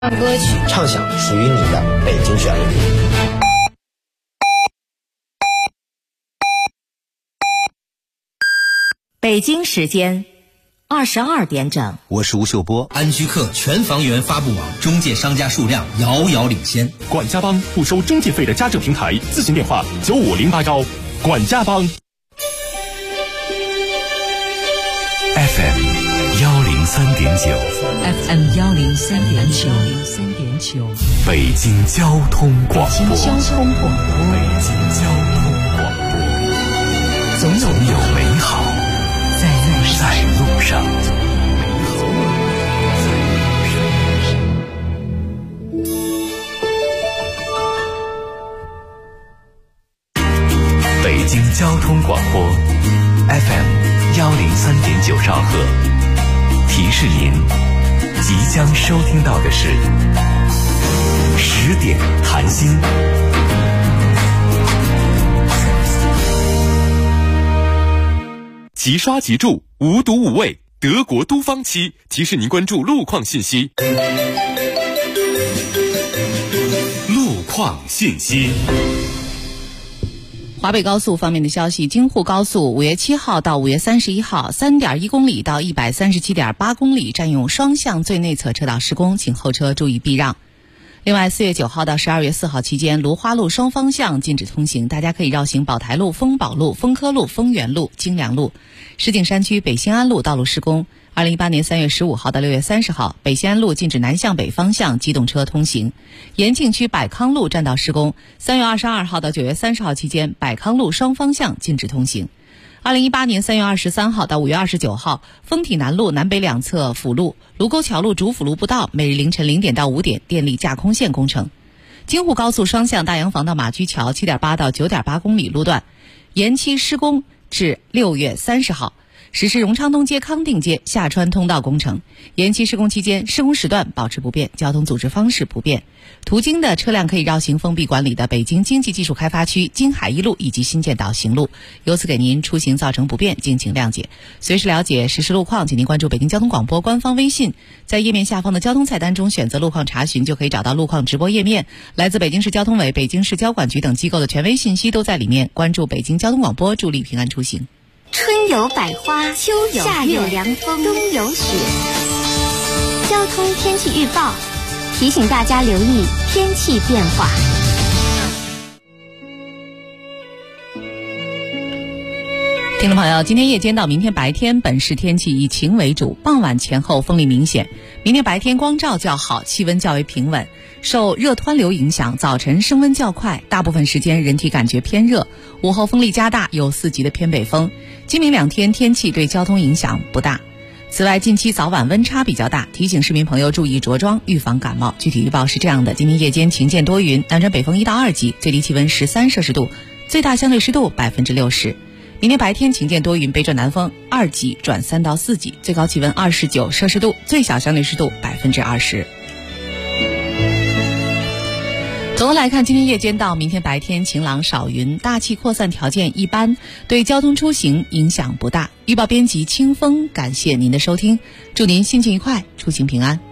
歌曲， 畅享属于你的北京旋律。 北京时间22点整， 我是吴秀波。 安居客全房源发布网中介商家数量遥遥领先。 管家帮不收中介费的家政平台，咨询电话95081。管家帮。 FM 103.9 FM 103.9 北京交通广播。 北京交通广播。 总有美好在路上。北京交通广播 FM 103.9兆赫，提示您即将收听到的是10点谈心。 即刷即住，无毒无味，德国都方漆提示您关注路况信息。路况信息。 华北高速方面的消息，京沪高速5月7号到5月31号 3.1 公里到 137.8 公里占用双向最内侧车道施工，请后车注意避让。另外4月9号到12月4号期间，芦花路双方向禁止通行，大家可以绕行宝台路、丰宝路、丰科路、丰源路、京良路。石景山区北新安路道路施工。2018年3月15号到6月30号，北新安路禁止南向北方向机动车通行。延庆区百康路占道施工。3月22号到9月30号期间，百康路双方向禁止通行。2018年3月23号到5月29号，丰体南路南北两侧辅路、卢沟桥路主辅路步道每日凌晨0点到5点电力架空线工程。京沪高速双向大洋坊到马驹桥 7.8 到 9.8 公里路段延期施工至6月30号。实施荣昌东街康定街下穿通道工程，延期施工期间施工时段保持不变，交通组织方式不变。途经的车辆可以绕行封闭管理的北京经济技术开发区金海一路以及新建岛行路，由此给您出行造成不便，敬请谅解。随时了解实时路况，请您关注北京交通广播官方微信，在页面下方的交通菜单中选择路况查询，就可以找到路况直播页面。来自北京市交通委、北京市交管局等机构的权威信息都在里面。关注北京交通广播，助力平安出行。 春有百花，秋有夏有凉风，冬有雪。交通天气预报提醒大家留意天气变化。 听众朋友，今天夜间到明天白天，本市天气以晴为主，傍晚前后风力明显。明天白天光照较好，气温较为平稳。受热湍流影响，早晨升温较快，大部分时间人体感觉偏热，午后风力加大，有4级的偏北风。今明2天天气对交通影响不大。此外，近期早晚温差比较大，提醒市民朋友注意着装，预防感冒。具体预报是这样的：今天夜间晴间多云，南转北风1到2级，最低气温13摄氏度，最大相对湿度60%。明天白天晴间多云，北转南风2级转3到4级，最高气温29摄氏度，最小相对湿度20%。总的来看，今天夜间到明天白天晴朗少云，大气扩散条件一般，对交通出行影响不大。预报编辑清风，感谢您的收听，祝您心情愉快，出行平安。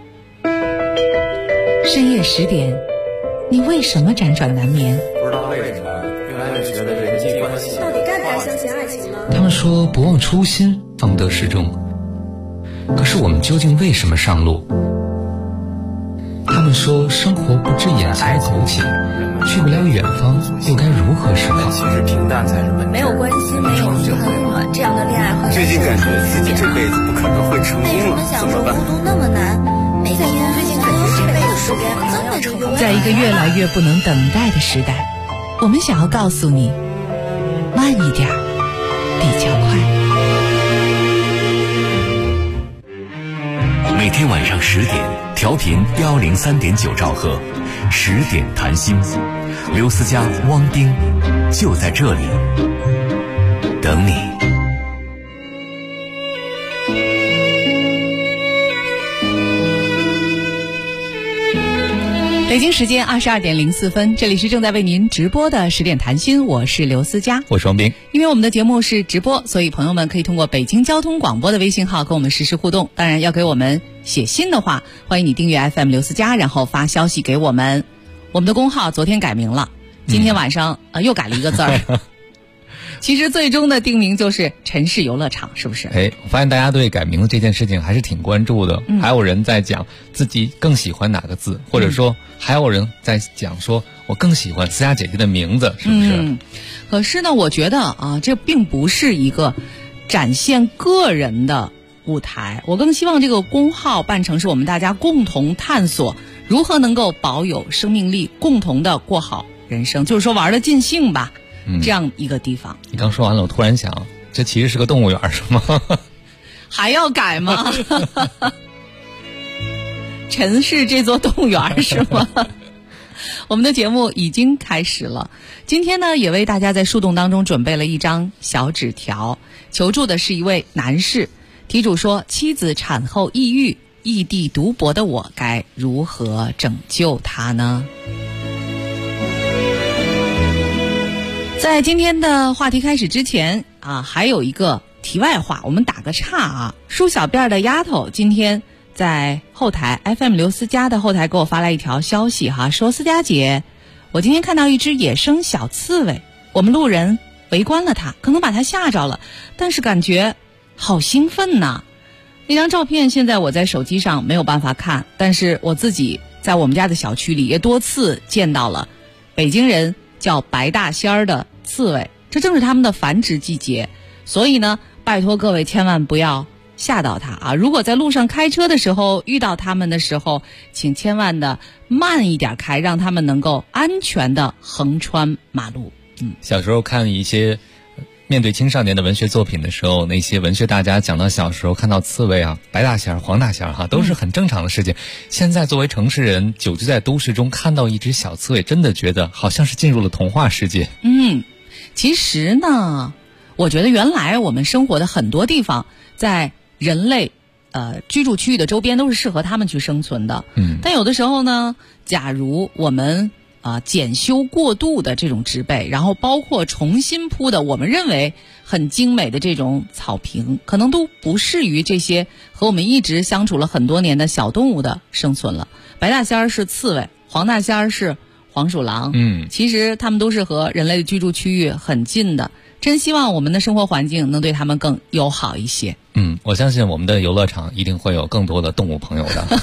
深夜10点，你为什么辗转难眠？ 不知道为什么越来越觉得人际关系到底该不该相信爱情呢？ 他们说不忘初心，方得始终。可是我们究竟为什么上路？他们说生活不止眼前苟且，去不了远方，又该如何是好？ 其实平淡才是本质。 没有关系，没有就很暖，这样的恋爱会最近感觉自己这辈子不可能会成功了，怎么办？ 孤独那么难，每天最近感觉这辈子时间可能要成功。 在一个越来越不能等待的时代，我们想要告诉你，慢一点比较快。 每天晚上10点，调频103.9兆赫，10点谈心，刘思佳、汪丁就在这里等你。 北京时间22点04分，这里是正在为您直播的10点谈心，我是刘思佳， 我是王斌。 因为我们的节目是直播，所以朋友们可以通过北京交通广播的微信号跟我们实时互动，当然要给我们写信的话，欢迎你订阅 FM 刘思佳，然后发消息给我们。我们的公号昨天改名了，今天晚上又改了一个字儿。其实最终的定名就是城市游乐场，是不是？ 我发现大家对改名字这件事情还是挺关注的。还有人在讲自己更喜欢哪个字，或者说还有人在讲说我更喜欢思佳姐姐的名字，是不是？ 可是呢，我觉得这并不是一个展现个人的舞台，我更希望这个公号办成是我们大家共同探索如何能够保有生命力，共同的过好人生，就是说玩得尽兴吧。这样一个地方。 你刚说完了，我突然想，这其实是个动物园是吗？ 还要改吗？城市这座动物园是吗？我们的节目已经开始了，今天呢也为大家在树洞当中准备了一张小纸条，求助的是一位男士，题主说妻子产后抑郁，异地读博的我该如何拯救她呢？在今天的话题开始之前还有一个题外话，我们打个岔梳小辫的丫头今天在后台 FM 刘思佳的后台给我发来一条消息说思佳姐，我今天看到一只野生小刺猬，我们路人围观了它，可能把它吓着了，但是感觉好兴奋呐。那张照片现在我在手机上没有办法看，但是我自己在我们家的小区里也多次见到了北京人叫白大仙儿的刺猬，这正是他们的繁殖季节，所以呢，拜托各位千万不要吓到它如果在路上开车的时候遇到他们的时候，请千万的慢一点开，让他们能够安全的横穿马路。 小时候看一些面对青少年的文学作品的时候，那些文学大家讲到小时候看到刺猬白大仙、黄大仙都是很正常的事情。现在作为城市人久居在都市中，看到一只小刺猬，真的觉得好像是进入了童话世界。 其实呢，我觉得原来我们生活的很多地方，在人类居住区域的周边都是适合他们去生存的。但有的时候呢，假如我们检修过度的这种植被，然后包括重新铺的我们认为很精美的这种草坪，可能都不适于这些和我们一直相处了很多年的小动物的生存了。白大仙是刺猬，黄大仙是黄鼠狼，其实他们都是和人类的居住区域很近的，真希望我们的生活环境能对他们更友好一些。 我相信我们的游乐场一定会有更多的动物朋友的。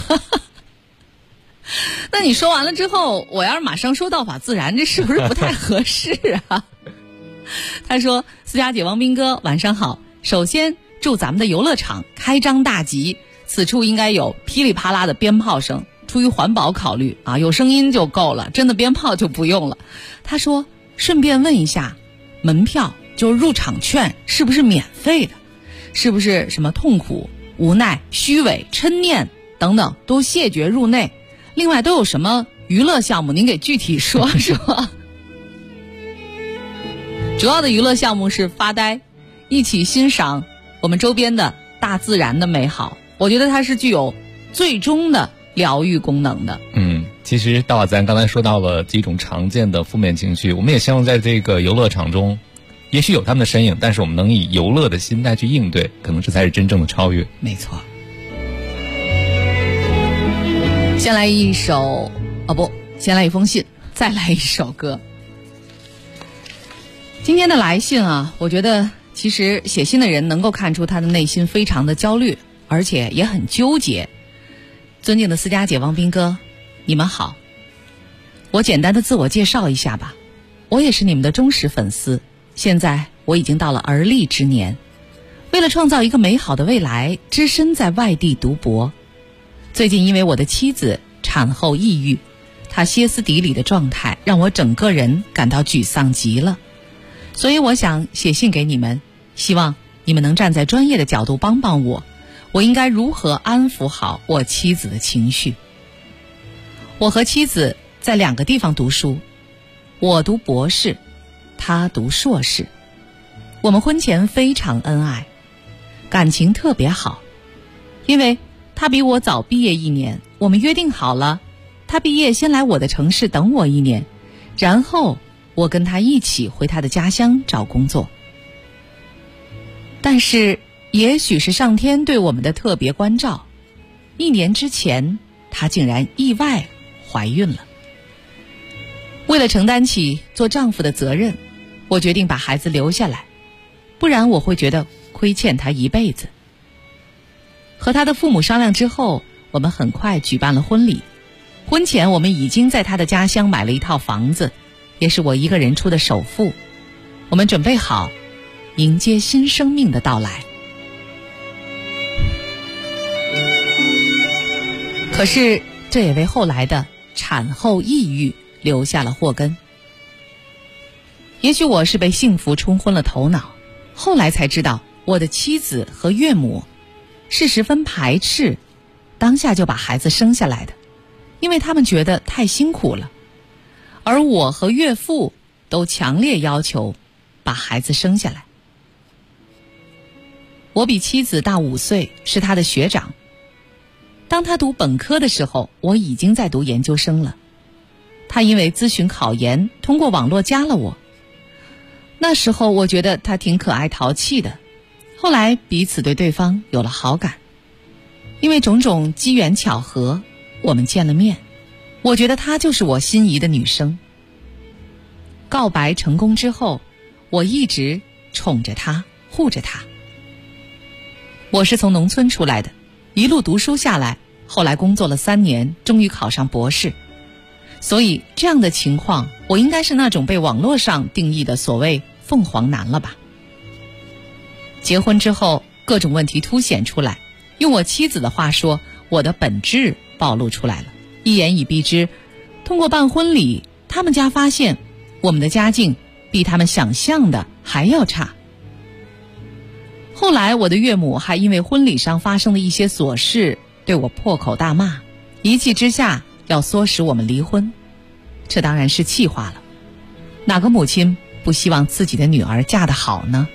那你说完了之后，我要是马上说道法自然，这是不是不太合适啊？他说思佳姐、王斌哥晚上好，首先祝咱们的游乐场开张大吉，此处应该有噼里啪啦的鞭炮声，出于环保考虑有声音就够了，真的鞭炮就不用了。他说顺便问一下，门票就是入场券是不是免费的？是不是什么痛苦、无奈、虚伪、嗔念等等都谢绝入内？另外都有什么娱乐项目？您给具体说说。主要的娱乐项目是发呆，一起欣赏我们周边的大自然的美好。我觉得它是具有最终的疗愈功能的。 其实大瓦自然刚才说到了几种常见的负面情绪，我们也希望在这个游乐场中，也许有他们的身影，但是我们能以游乐的心态去应对，可能这才是真正的超越。 没错。先来一首先来一封信，再来一首歌。今天的来信我觉得其实写信的人能够看出他的内心非常的焦虑，而且也很纠结。尊敬的思佳姐、王斌哥，你们好，我简单的自我介绍一下吧。我也是你们的忠实粉丝，现在我已经到了而立之年，为了创造一个美好的未来，只身在外地读博。最近因为我的妻子产后抑郁，她歇斯底里的状态让我整个人感到沮丧极了，所以我想写信给你们，希望你们能站在专业的角度帮帮我，我应该如何安抚好我妻子的情绪。我和妻子在2个地方读书，我读博士，她读硕士。我们婚前非常恩爱，感情特别好，因为他比我早毕业1年，我们约定好了，他毕业先来我的城市等我1年，然后我跟他一起回他的家乡找工作。但是也许是上天对我们的特别关照， 1年之前，她竟然意外怀孕了。为了承担起做丈夫的责任，我决定把孩子留下来，不然我会觉得亏欠她一辈子。和她的父母商量之后，我们很快举办了婚礼。婚前我们已经在她的家乡买了一套房子，也是我一个人出的首付。我们准备好迎接新生命的到来。可是这也为后来的产后抑郁留下了祸根。也许我是被幸福冲昏了头脑，后来才知道我的妻子和岳母是十分排斥当下就把孩子生下来的，因为他们觉得太辛苦了。而我和岳父都强烈要求把孩子生下来。我比妻子大5岁，是她的学长。当她读本科的时候，我已经在读研究生了。她因为咨询考研，通过网络加了我。那时候我觉得她挺可爱淘气的，后来彼此对对方有了好感。因为种种机缘巧合，我们见了面。我觉得她就是我心仪的女生。告白成功之后，我一直宠着她，护着她。我是从农村出来的，一路读书下来，后来工作了3年，终于考上博士。所以这样的情况，我应该是那种被网络上定义的所谓凤凰男了吧。结婚之后，各种问题凸显出来，用我妻子的话说，我的本质暴露出来了。一言以蔽之，通过办婚礼，他们家发现我们的家境比他们想象的还要差。后来我的岳母还因为婚礼上发生的一些琐事对我破口大骂，一气之下要唆使我们离婚。这当然是气话了，哪个母亲不希望自己的女儿嫁得好呢？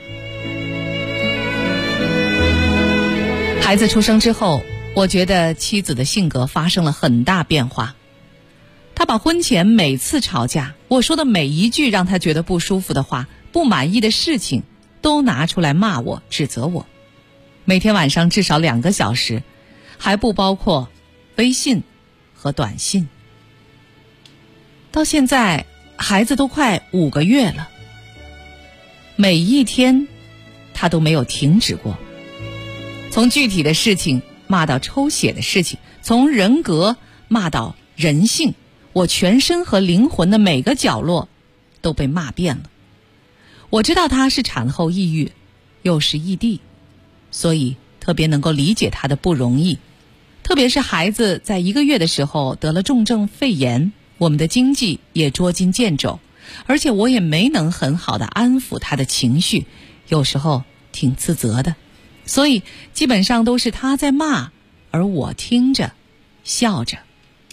孩子出生之后，我觉得妻子的性格发生了很大变化。她把婚前每次吵架，我说的每一句让她觉得不舒服的话，不满意的事情，都拿出来骂我，指责我。每天晚上至少2个小时，还不包括微信和短信。到现在孩子都快5个月了，每一天他都没有停止过。从具体的事情骂到抽血的事情，从人格骂到人性，我全身和灵魂的每个角落都被骂遍了。我知道他是产后抑郁，又是异地，所以特别能够理解他的不容易。特别是孩子在1个月的时候得了重症肺炎，我们的经济也捉襟见肘，而且我也没能很好的安抚他的情绪，有时候挺自责的。所以基本上都是他在骂，而我听着笑着。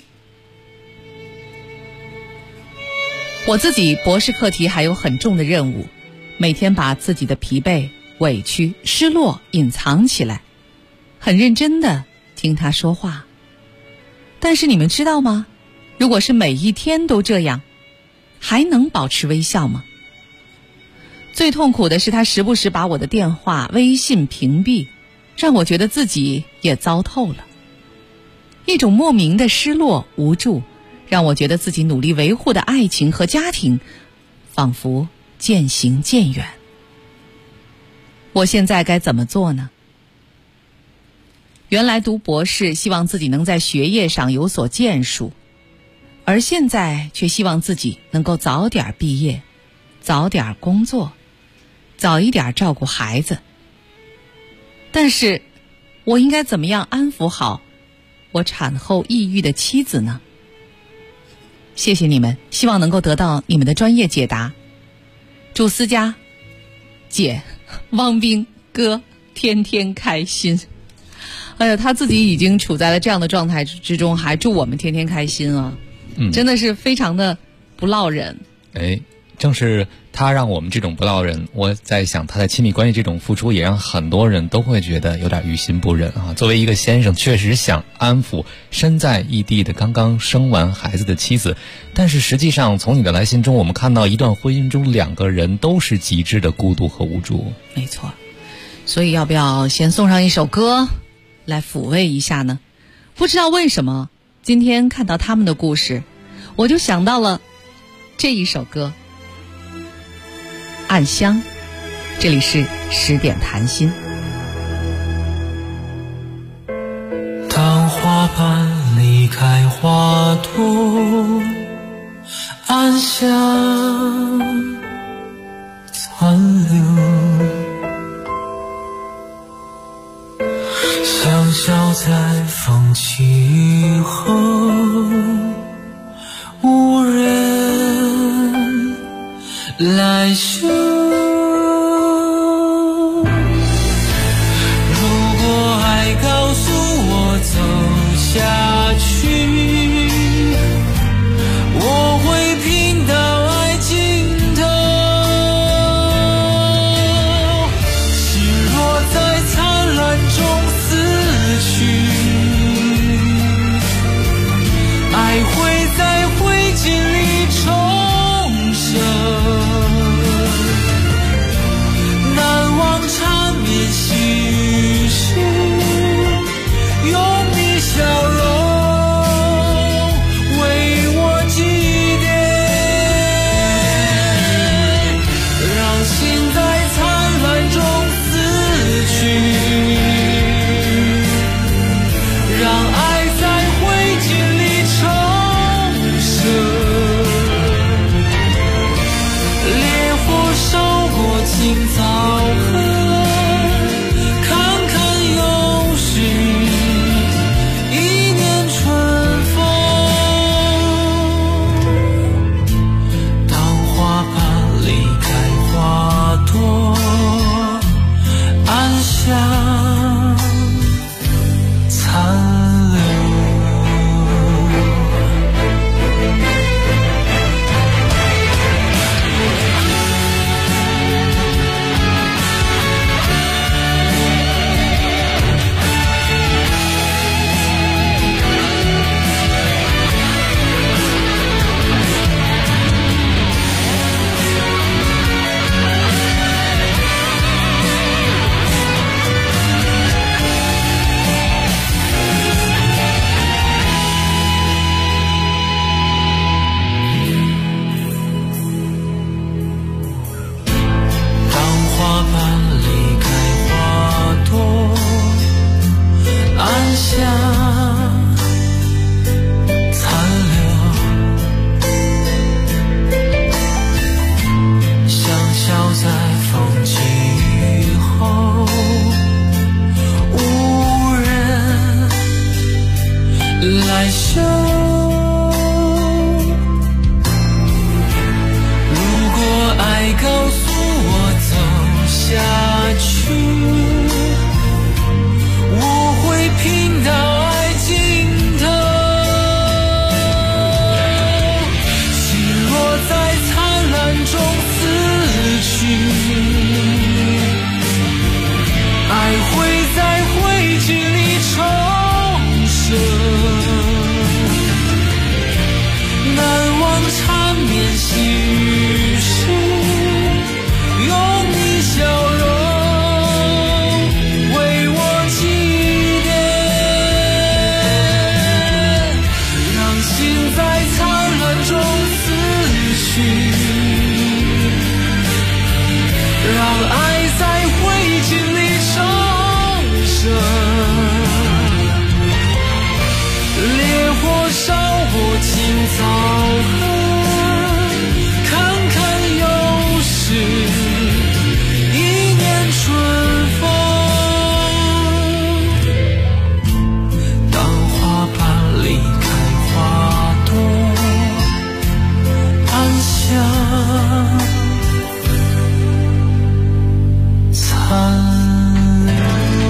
我自己博士课题还有很重的任务，每天把自己的疲惫、委屈、失落隐藏起来，很认真的听他说话。但是你们知道吗？如果是每一天都这样，还能保持微笑吗？最痛苦的是他时不时把我的电话、微信屏蔽，让我觉得自己也糟透了。一种莫名的失落、无助，让我觉得自己努力维护的爱情和家庭仿佛渐行渐远。我现在该怎么做呢？原来读博士希望自己能在学业上有所建树，而现在却希望自己能够早点毕业，早点工作，早一点照顾孩子。但是我应该怎么样安抚好我产后抑郁的妻子呢？谢谢你们，希望能够得到你们的专业解答。祝思佳姐、汪斌哥天天开心。哎呀，他自己已经处在了这样的状态之中，还祝我们天天开心啊！真的是非常的不落忍。 正是他让我们这种不落忍，我在想他的亲密关系这种付出，也让很多人都会觉得有点于心不忍啊。作为一个先生，确实想安抚身在异地的刚刚生完孩子的妻子，但是实际上从你的来信中，我们看到一段婚姻中2个人都是极致的孤独和无助。 没错，所以要不要先送上一首歌来抚慰一下呢？ 不知道为什么，今天看到他们的故事，我就想到了这一首歌《暗香》。这里是10点谈心。 当花瓣离开花朵，暗香残留，香消在风起后，无人来嗅。下去，我会拼到爱尽头。心若在灿烂中死去，爱会在灰烬里重生。难忘缠绵细事，用你笑容为我祭奠，让心在灿烂中死去，让爱在灰烬里重生。烈火烧过青草河，来嗅。如果爱告诉我走下去，我会拼到爱尽头。心若在灿烂中死去，爱会在灰烬里重生。难忘缠绵细事，用你笑容为我祭奠，让心在灿烂中死去，让爱在灰烬里重生。烈火烧过青草河，看看又是一年春风。当花瓣离开花朵，暗香残留。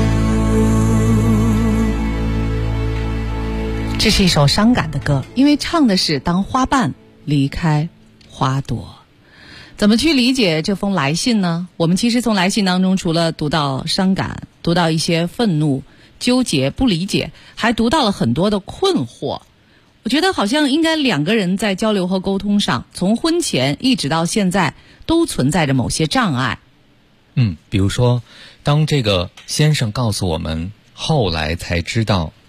这是一首伤感的歌，因为唱的是当花瓣离开花朵。怎么去理解这封来信呢？我们其实从来信当中除了读到伤感，读到一些愤怒、纠结、不理解，还读到了很多的困惑。我觉得好像应该两个人在交流和沟通上，从婚前一直到现在都存在着某些障碍。 比如说当这个先生告诉我们后来才知道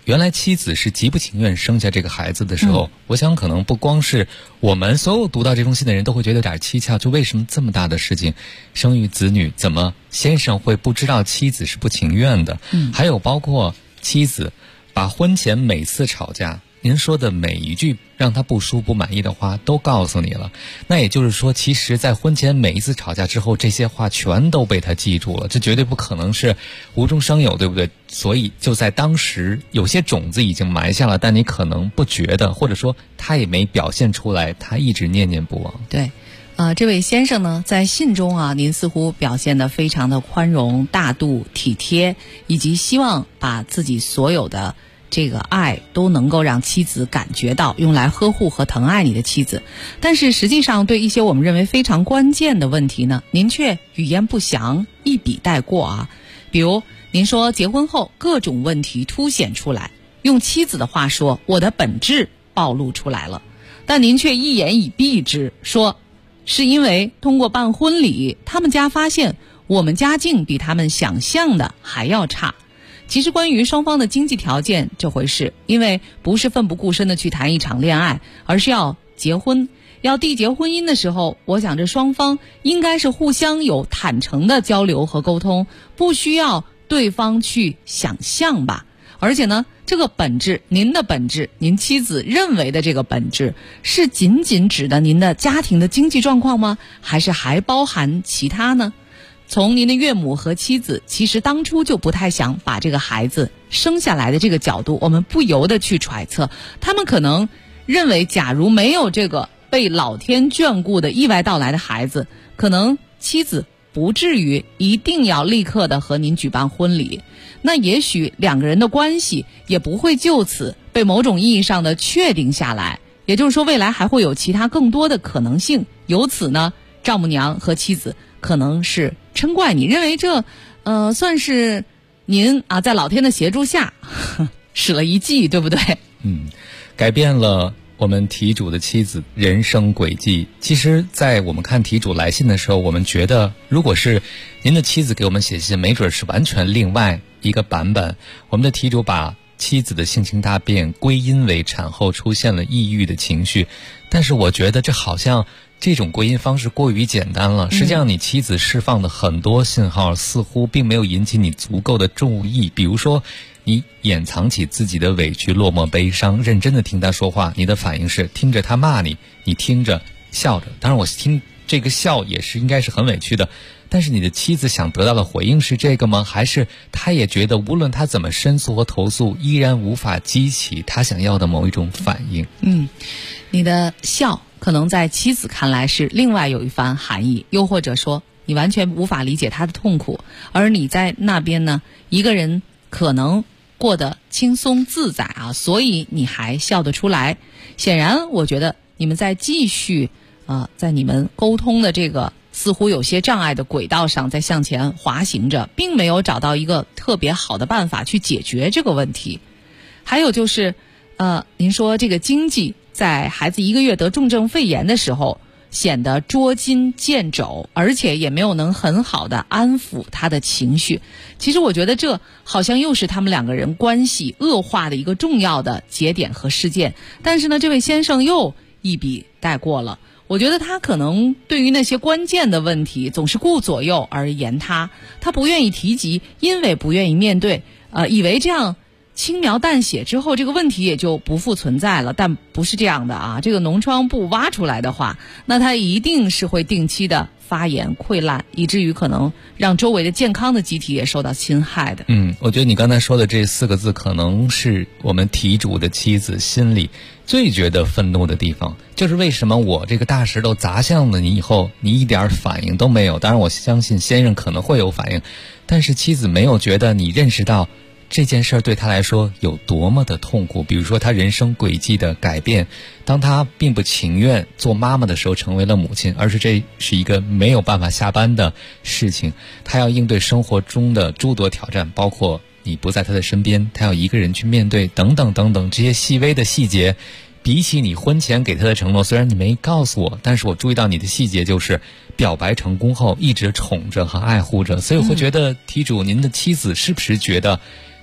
原来妻子是极不情愿生下这个孩子的时候，我想可能不光是我们所有读到这封信的人都会觉得有点蹊跷，就为什么这么大的事情生育子女，怎么先生会不知道妻子是不情愿的？还有包括妻子把婚前每次吵架您说的每一句让他不舒不满意的话都告诉你了，那也就是说其实在婚前每一次吵架之后，这些话全都被他记住了，这绝对不可能是无中生有，对不对？所以就在当时有些种子已经埋下了，但你可能不觉得，或者说他也没表现出来，他一直念念不忘。 对，这位先生呢，在信中啊，您似乎表现得非常的宽容、大度、体贴，以及希望把自己所有的这个爱都能够让妻子感觉到，用来呵护和疼爱你的妻子。但是实际上对一些我们认为非常关键的问题呢，您却语焉不详，一笔带过啊。比如您说结婚后各种问题凸显出来，用妻子的话说，我的本质暴露出来了，但您却一言以蔽之，说是因为通过办婚礼，他们家发现我们家境比他们想象的还要差。其实关于双方的经济条件这回事，因为不是奋不顾身的去谈一场恋爱，而是要结婚，要缔结婚姻的时候，我想这双方应该是互相有坦诚的交流和沟通，不需要对方去想象吧。而且呢，这个本质，您的本质，您妻子认为的这个本质，是仅仅指的您的家庭的经济状况吗？还是还包含其他呢？从您的岳母和妻子其实当初就不太想把这个孩子生下来的这个角度，我们不由得去揣测，他们可能认为假如没有这个被老天眷顾的意外到来的孩子，可能妻子不至于一定要立刻的和您举办婚礼，那也许两个人的关系也不会就此被某种意义上的确定下来，也就是说未来还会有其他更多的可能性。由此呢，丈母娘和妻子可能是嗔怪你，认为这算是您啊在老天的协助下使了一计，对不对？ 改变了我们题主的妻子人生轨迹。其实在我们看题主来信的时候，我们觉得如果是您的妻子给我们写信，没准是完全另外一个版本。我们的题主把妻子的性情大变归因为产后出现了抑郁的情绪，但是我觉得这好像这种归因方式过于简单了。实际上你妻子释放的很多信号似乎并没有引起你足够的注意，比如说你掩藏起自己的委屈、落寞、悲伤，认真的听他说话，你的反应是听着他骂你，你听着笑着，当然我听这个笑也是应该是很委屈的，但是你的妻子想得到的回应是这个吗？还是他也觉得无论他怎么申诉和投诉，依然无法激起他想要的某一种反应？ 你的笑可能在妻子看来是另外有一番含义，又或者说你完全无法理解他的痛苦，而你在那边呢，一个人可能过得轻松自在啊，所以你还笑得出来。显然我觉得你们在继续在你们沟通的这个似乎有些障碍的轨道上在向前滑行着，并没有找到一个特别好的办法去解决这个问题。还有就是您说这个经济在孩子1个月得重症肺炎的时候显得捉襟见肘，而且也没有能很好的安抚他的情绪。其实我觉得这好像又是他们两个人关系恶化的一个重要的节点和事件，但是呢，这位先生又一笔带过了。我觉得他可能对于那些关键的问题总是顾左右而言他不愿意提及，因为不愿意面对，以为这样轻描淡写之后这个问题也就不复存在了，但不是这样的啊！这个脓疮不挖出来的话，那它一定是会定期的发炎溃烂，以至于可能让周围的健康的机体也受到侵害的。 我觉得你刚才说的这4个字可能是我们题主的妻子心里最觉得愤怒的地方，就是为什么我这个大石头砸向了你以后，你一点反应都没有。当然我相信先生可能会有反应，但是妻子没有觉得你认识到这件事对他来说有多么的痛苦。比如说他人生轨迹的改变，当他并不情愿做妈妈的时候成为了母亲，而是这是一个没有办法下班的事情，他要应对生活中的诸多挑战，包括你不在他的身边，他要一个人去面对等等等等，这些细微的细节比起你婚前给他的承诺，虽然你没告诉我，但是我注意到你的细节就是表白成功后一直宠着和爱护着。所以我会觉得题主您的妻子是不是觉得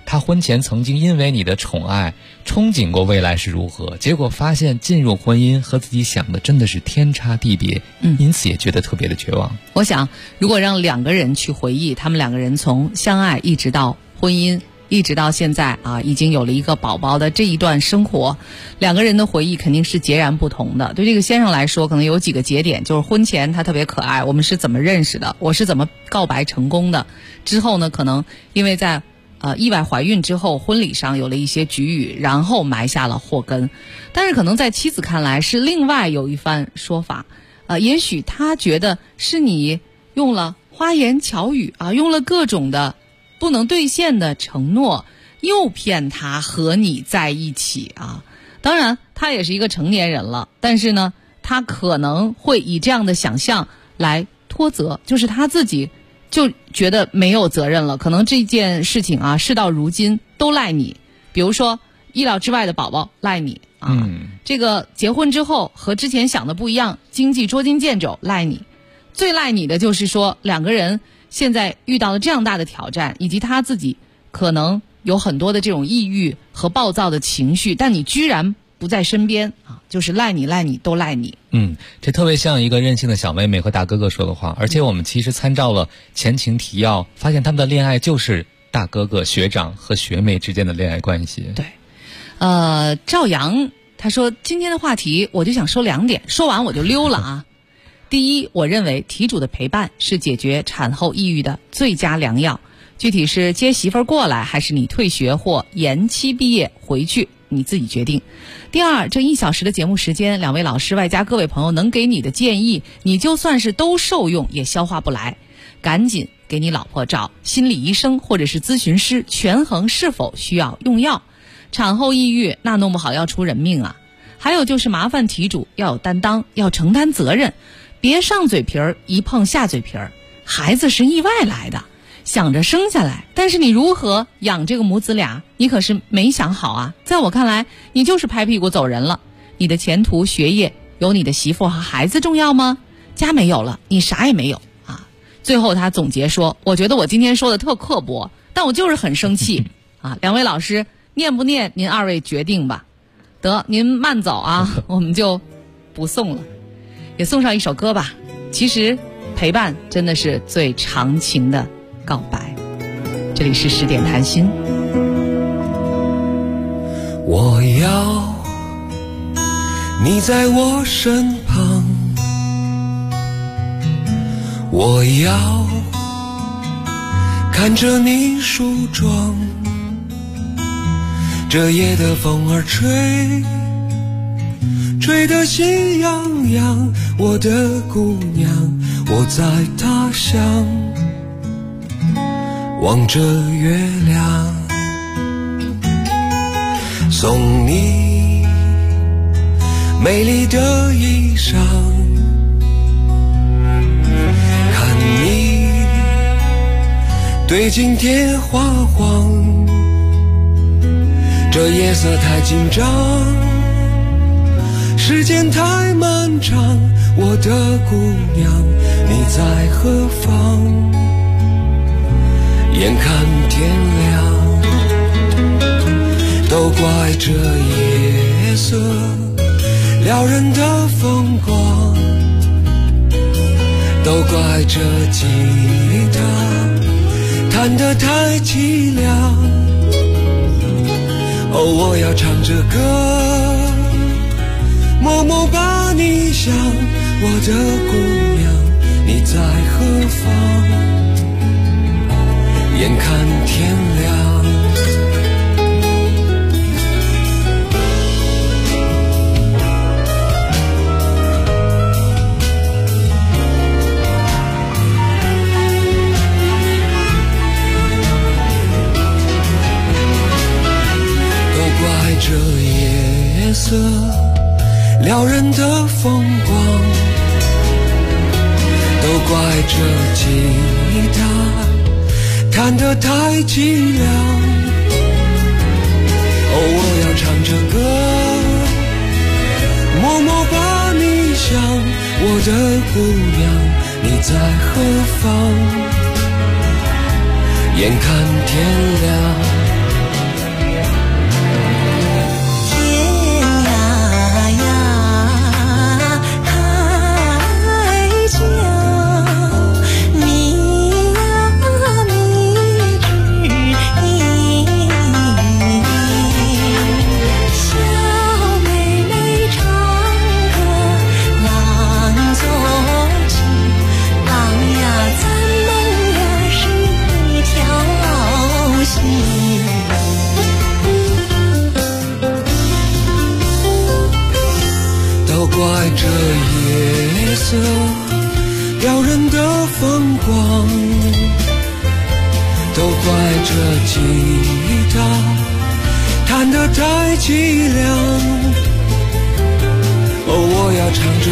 他婚前曾经因为你的宠爱憧憬过未来是如何，结果发现进入婚姻和自己想的真的是天差地别，因此也觉得特别的绝望。 我想如果让两个人去回忆他们两个人从相爱一直到婚姻，一直到现在已经有了一个宝宝的这一段生活，两个人的回忆肯定是截然不同的。对这个先生来说，可能有几个节点，就是婚前他特别可爱，我们是怎么认识的，我是怎么告白成功的，之后呢可能因为在意外怀孕之后，婚礼上有了一些局域，然后埋下了祸根。但是可能在妻子看来是另外有一番说法，也许他觉得是你用了花言巧语用了各种的不能兑现的承诺，诱骗他和你在一起当然他也是一个成年人了，但是呢他可能会以这样的想象来脱责，就是他自己就觉得没有责任了，可能这件事情事到如今都赖你，比如说意料之外的宝宝赖你这个结婚之后和之前想的不一样，经济捉襟见肘赖你，最赖你的就是说两个人现在遇到了这样大的挑战，以及他自己可能有很多的这种抑郁和暴躁的情绪，但你居然不在身边就是赖你都赖你。 这特别像一个任性的小妹妹和大哥哥说的话，而且我们其实参照了前情提要，发现他们的恋爱就是大哥哥、学长和学妹之间的恋爱关系。 对，赵阳他说今天的话题我就想说2点，说完我就溜了第一，我认为题主的陪伴是解决产后抑郁的最佳良药，具体是接媳妇儿过来，还是你退学或延期毕业回去，你自己决定。第二，这1小时的节目时间，两位老师外加各位朋友能给你的建议，你就算是都受用也消化不来，赶紧给你老婆找心理医生或者是咨询师，权衡是否需要用药。产后抑郁那弄不好要出人命还有就是麻烦题主要有担当，要承担责任，别上嘴皮儿一碰下嘴皮儿，孩子是意外来的，想着生下来，但是你如何养这个母子俩，你可是没想好在我看来，你就是拍屁股走人了。你的前途学业有你的媳妇和孩子重要吗？家没有了，你啥也没有最后他总结说，我觉得我今天说的特刻薄，但我就是很生气两位老师念不念您二位决定吧。得，您慢走我们就不送了，也送上一首歌吧。其实陪伴真的是最长情的告白。这里是10点谈心。 我要你在我身旁，我要看着你梳妆，这夜的风儿吹得喜洋洋，我的姑娘，我在他乡望着月亮，送你美丽的衣裳，看你对镜贴花黄，这夜色太紧张，时间太漫长，我的姑娘你在何方？眼看天亮，都怪这夜色撩人的风光，都怪这吉他弹得太凄凉。我要唱着歌，默默把你想，我的姑娘你在何方？眼看天亮，都怪这夜色撩人的风光，都怪这吉他弹得太凄凉。我要唱着歌，默默把你想，我的姑娘你在何方？眼看天亮， 怪这夜色撩人的风光，都怪这吉他弹得太凄凉。我要唱着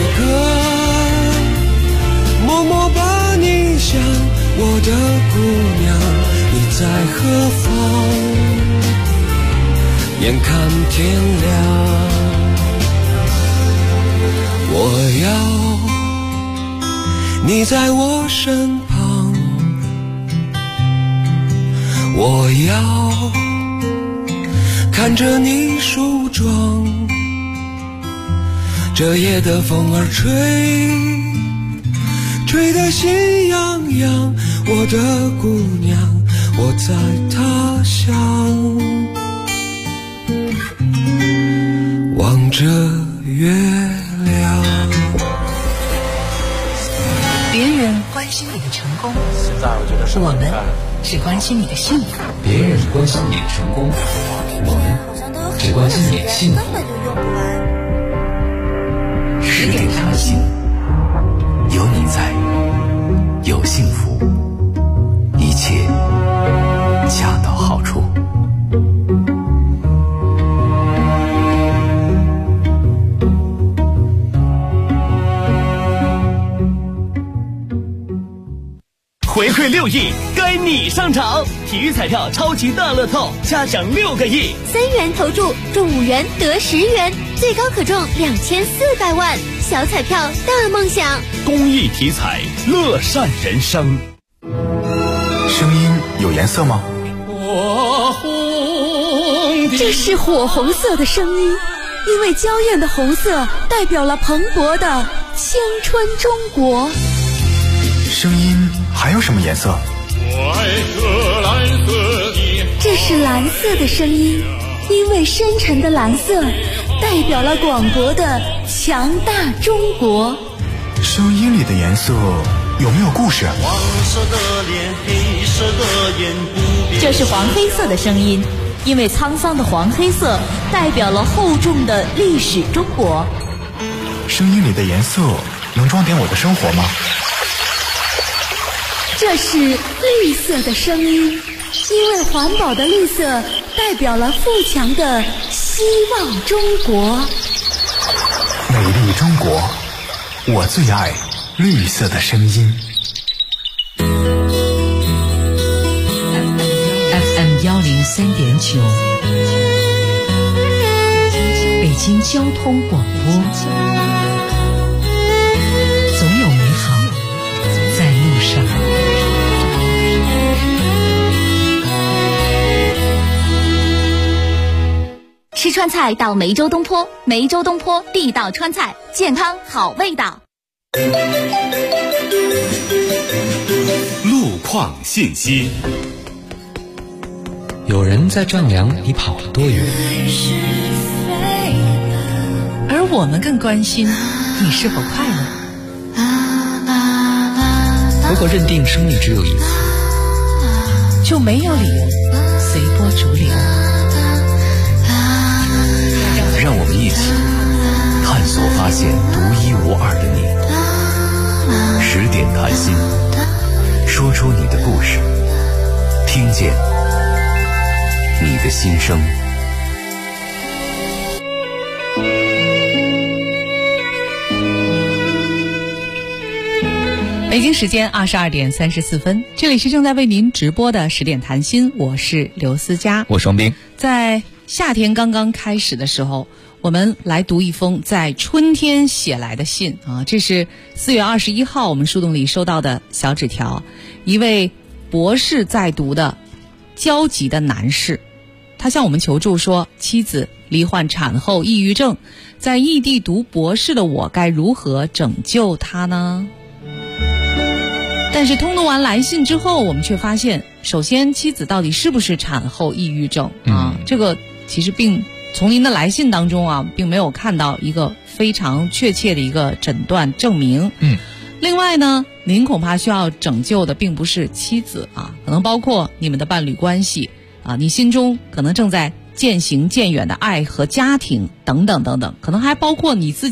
歌，默默把你想，我的姑娘，你在何方？眼看天亮，我要你在我身旁，我要看着你梳妆。这夜的风儿吹得心痒痒，我的姑娘，我在他乡，望着月亮。 别人关心你的成功， 现在我觉得我们只关心你的幸福。 别人关心你的成功，我们只关心你的幸福。 10点谈心，有你在，有幸福，一切恰到好处。 回馈6亿，该你上场！体育彩票超级大乐透，加奖6个亿 ，3元投注中5元得10元，最高可中2400万。小彩票大梦想， 公益体彩，乐善人生。 声音有颜色吗？ 这是火红色的声音，因为娇艳的红色代表了蓬勃的青春中国。 声音还有什么颜色？ 我爱这蓝色的，这是蓝色的声音，因为深沉的蓝色代表了广博的强大中国。 声音里的颜色有没有故事？ 黄色的脸，黑色的眼， 这是黄黑色的声音，因为沧桑的黄黑色代表了厚重的历史中国。 声音里的颜色能装点我的生活吗？ 这是绿色的声音，因为环保的绿色代表了富强的希望中国。 美丽中国，我最爱绿色的声音。 FM 103.9，北京交通广播，总有美好在路上。 吃川菜到梅州东坡，梅州东坡地道川菜，健康好味道。 路况信息。 有人在丈量你跑了多远， 而我们更关心你是否快乐。 如果认定生命只有一次， 就没有理由随波逐流。 让我们一起探索发现独一无二的你。10点谈心，说出你的故事，听见你的心声。 北京时间22点34分，这里是正在为您直播的10点谈心，我是刘思佳， 我双冰。 在夏天刚刚开始的时候，我们来读一封在春天写来的信啊，这是4月21号我们树洞里收到的小纸条，一位博士在读的焦急的男士，他向我们求助说，妻子罹患产后抑郁症，在异地读博士的我该如何拯救他呢？但是通读完来信之后，我们却发现，首先妻子到底是不是产后抑郁症啊？这个其实并从您的来信当中啊，并没有看到一个非常确切的一个诊断证明。另外呢，您恐怕需要拯救的并不是妻子啊，可能包括你们的伴侣关系啊，你心中可能正在渐行渐远的爱和家庭等等等等，可能还包括你自己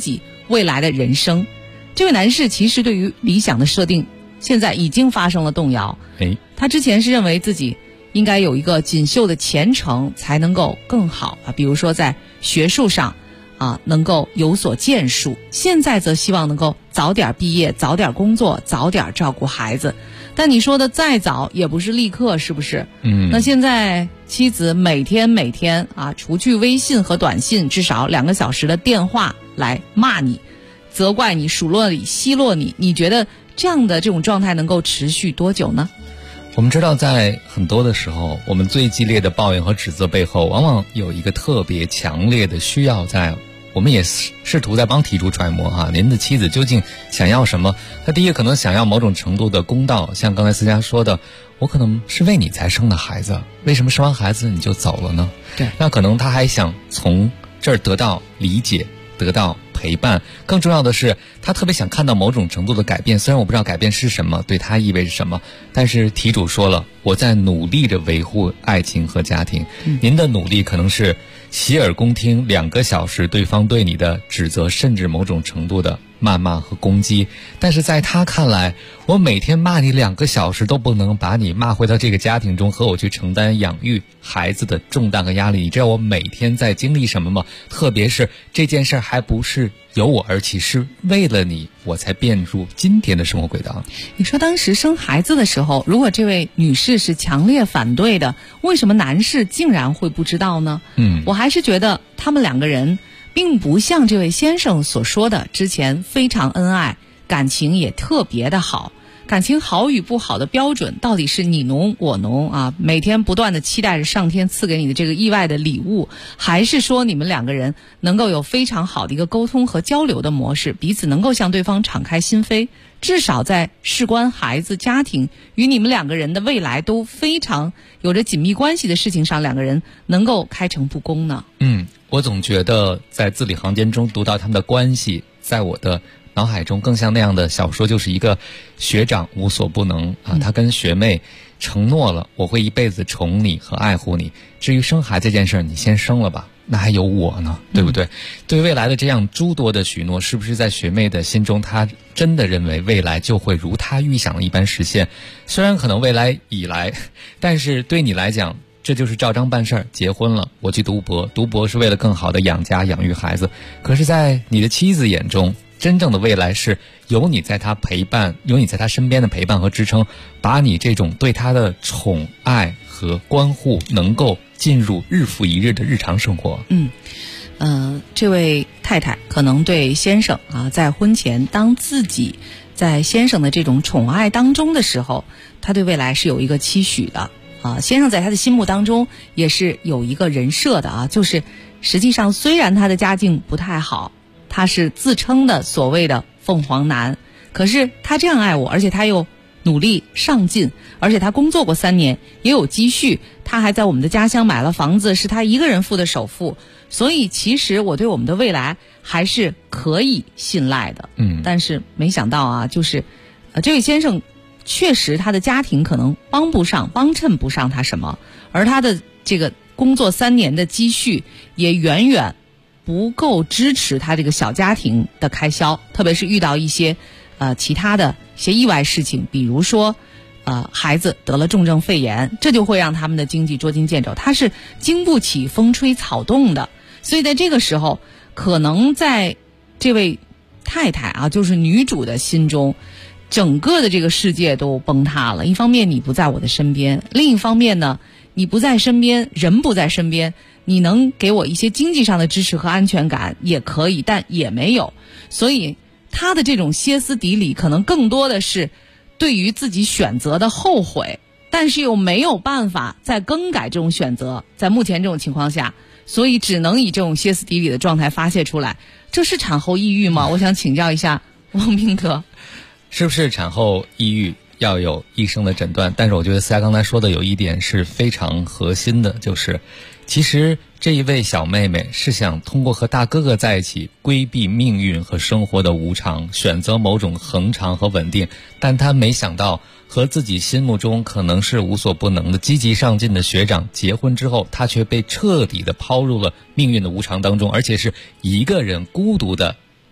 未来的人生。这位男士其实对于理想的设定现在已经发生了动摇。他之前是认为自己应该有一个锦绣的前程才能够更好啊，比如说在学术上能够有所建树，现在则希望能够早点毕业，早点工作，早点照顾孩子。但你说的再早也不是立刻，是不是？那现在妻子每天除去微信和短信，至少2个小时的电话来骂你，责怪你，数落你，奚落你，你觉得这样的这种状态能够持续多久呢？ 我们知道在很多的时候，我们最激烈的抱怨和指责背后，往往有一个特别强烈的需要在。我们也试图在帮题主揣摩您的妻子究竟想要什么。他第一个可能想要某种程度的公道，像刚才思佳说的，我可能是为你才生的孩子，为什么生完孩子你就走了呢？ 对， 那可能他还想从这儿得到理解，得到陪伴，更重要的是他特别想看到某种程度的改变。虽然我不知道改变是什么，对他意味着什么，但是题主说了，我在努力着维护爱情和家庭。您的努力可能是洗耳恭听2个小时对方对你的指责，甚至某种程度的谩骂和攻击，但是在他看来，我每天骂你2个小时都不能把你骂回到这个家庭中，和我去承担养育孩子的重担和压力。你知道我每天在经历什么吗？特别是这件事还不是由我而起，是为了你我才变入今天的生活轨道。 你说当时生孩子的时候，如果这位女士是强烈反对的，为什么男士竟然会不知道呢？我还是觉得他们2个人并不像这位先生所说的之前非常恩爱，感情也特别的好。感情好与不好的标准到底是你侬我侬每天不断的期待着上天赐给你的这个意外的礼物，还是说你们2个人能够有非常好的一个沟通和交流的模式，彼此能够向对方敞开心扉，至少在事关孩子、家庭与你们2个人的未来都非常有着紧密关系的事情上，2个人能够开诚布公呢？ 我总觉得在字里行间中读到他们的关系，在我的脑海中更像那样的小说，就是一个学长无所不能他跟学妹承诺了，我会一辈子宠你和爱护你，至于生孩子这件事你先生了吧，那还有我呢，对不对？对未来的这样诸多的许诺，是不是在学妹的心中，她真的认为未来就会如她预想的一般实现？虽然可能未来已来，但是对你来讲这就是照章办事儿，结婚了，我去读博是为了更好的养家养育孩子。可是在你的妻子眼中，真正的未来是有你在她陪伴，有你在她身边的陪伴和支撑，把你这种对她的宠爱和关护能够进入日复一日的日常生活。 这位太太可能对先生在婚前当自己在先生的这种宠爱当中的时候，她对未来是有一个期许的先生在他的心目当中也是有一个人设的就是实际上虽然他的家境不太好，他是自称的所谓的凤凰男，可是他这样爱我，而且他又努力上进，而且他工作过3年也有积蓄，他还在我们的家乡买了房子，是他一个人付的首付，所以其实我对我们的未来还是可以信赖的。但是没想到就是这位先生确实他的家庭可能帮衬不上他什么，而他的这个工作3年的积蓄也远远不够支持他这个小家庭的开销，特别是遇到一些其他的一些意外事情，比如说孩子得了重症肺炎，这就会让他们的经济捉襟见肘，他是经不起风吹草动的。所以在这个时候，可能在这位太太就是女主的心中，整个的这个世界都崩塌了。一方面你不在我的身边，另一方面呢，你不在身边，人不在身边，你能给我一些经济上的支持和安全感也可以，但也没有。所以他的这种歇斯底里可能更多的是对于自己选择的后悔，但是又没有办法再更改这种选择，在目前这种情况下，所以只能以这种歇斯底里的状态发泄出来。这是产后抑郁吗？我想请教一下王斌哥， 是不是产后抑郁要有医生的诊断？但是我觉得思佳刚才说的有一点是非常核心的，就是其实这一位小妹妹是想通过和大哥哥在一起规避命运和生活的无常，选择某种恒常和稳定，但她没想到和自己心目中可能是无所不能的积极上进的学长结婚之后，她却被彻底的抛入了命运的无常当中，而且是一个人孤独的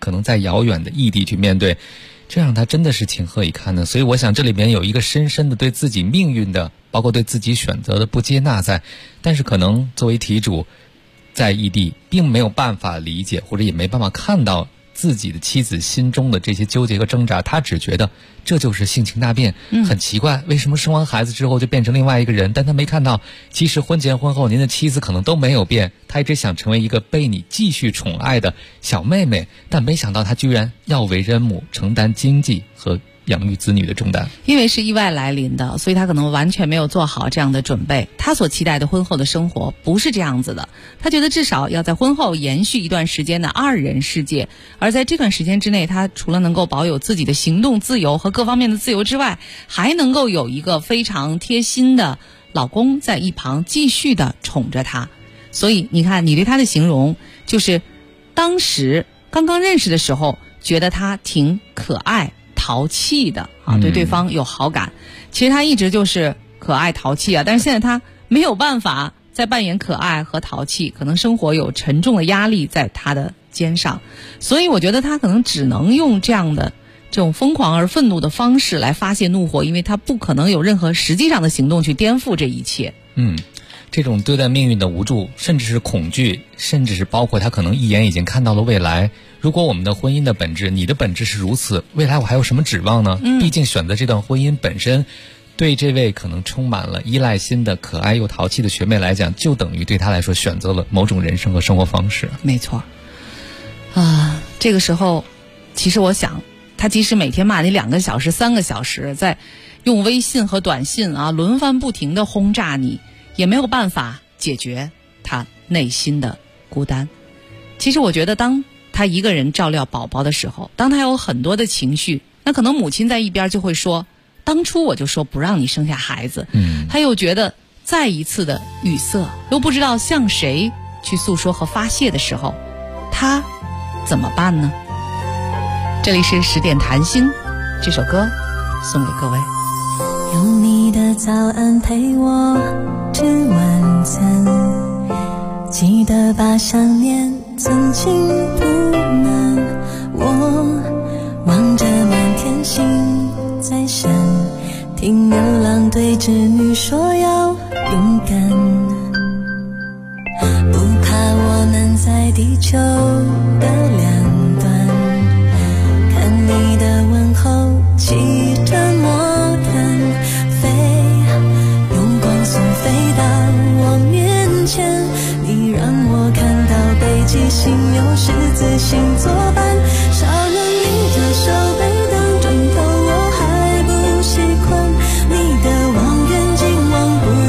可能在遥远的异地去面对，这让他真的是情何以堪呢？所以我想这里边有一个深深的对自己命运的，包括对自己选择的不接纳在，但是可能作为题主在异地并没有办法理解，或者也没办法看到自己的妻子心中的这些纠结和挣扎，他只觉得这就是性情大变，很奇怪，为什么生完孩子之后就变成另外一个人？但他没看到，其实婚前婚后您的妻子可能都没有变，他一直想成为一个被你继续宠爱的小妹妹，但没想到他居然要为人母，承担经济和养育子女的重担。 因为是意外来临的，所以他可能完全没有做好这样的准备。他所期待的婚后的生活不是这样子的，他觉得至少要在婚后延续一段时间的二人世界，而在这段时间之内，他除了能够保有自己的行动自由和各方面的自由之外，还能够有一个非常贴心的老公在一旁继续的宠着他。所以你看，你对他的形容就是当时刚刚认识的时候觉得他挺可爱淘气的啊，对对方有好感。其实他一直就是可爱淘气啊，但是现在他没有办法再扮演可爱和淘气，可能生活有沉重的压力在他的肩上，所以我觉得他可能只能用这样的这种疯狂而愤怒的方式来发泄怒火，因为他不可能有任何实际上的行动去颠覆这一切。 这种对待命运的无助，甚至是恐惧，甚至是包括他可能一眼已经看到了未来。如果我们的婚姻的本质，你的本质是如此，未来我还有什么指望呢？毕竟选择这段婚姻本身，对这位可能充满了依赖心的可爱又淘气的学妹来讲，就等于对她来说选择了某种人生和生活方式。 没错这个时候其实我想，他即使每天骂你2个小时3个小时，在用微信和短信轮番不停地轰炸你，也没有办法解决他内心的孤单。其实我觉得当他一个人照料宝宝的时候，当他有很多的情绪，那可能母亲在一边就会说，当初我就说不让你生下孩子。他又觉得再一次的语塞，又不知道向谁去诉说和发泄的时候，他怎么办呢？这里是10点谈心，这首歌送给各位。 有你的早安陪我吃晚餐，记得把想念曾经铺满。我望着满天星在闪，听牛郎对织女说要勇敢，不怕我们在地球的两端，看你的问候骑着魔毯飞，用光速飞到我面前，你让我看到北极星有十字星作伴，少了你的手背当枕头我还不习惯，你的望远镜望不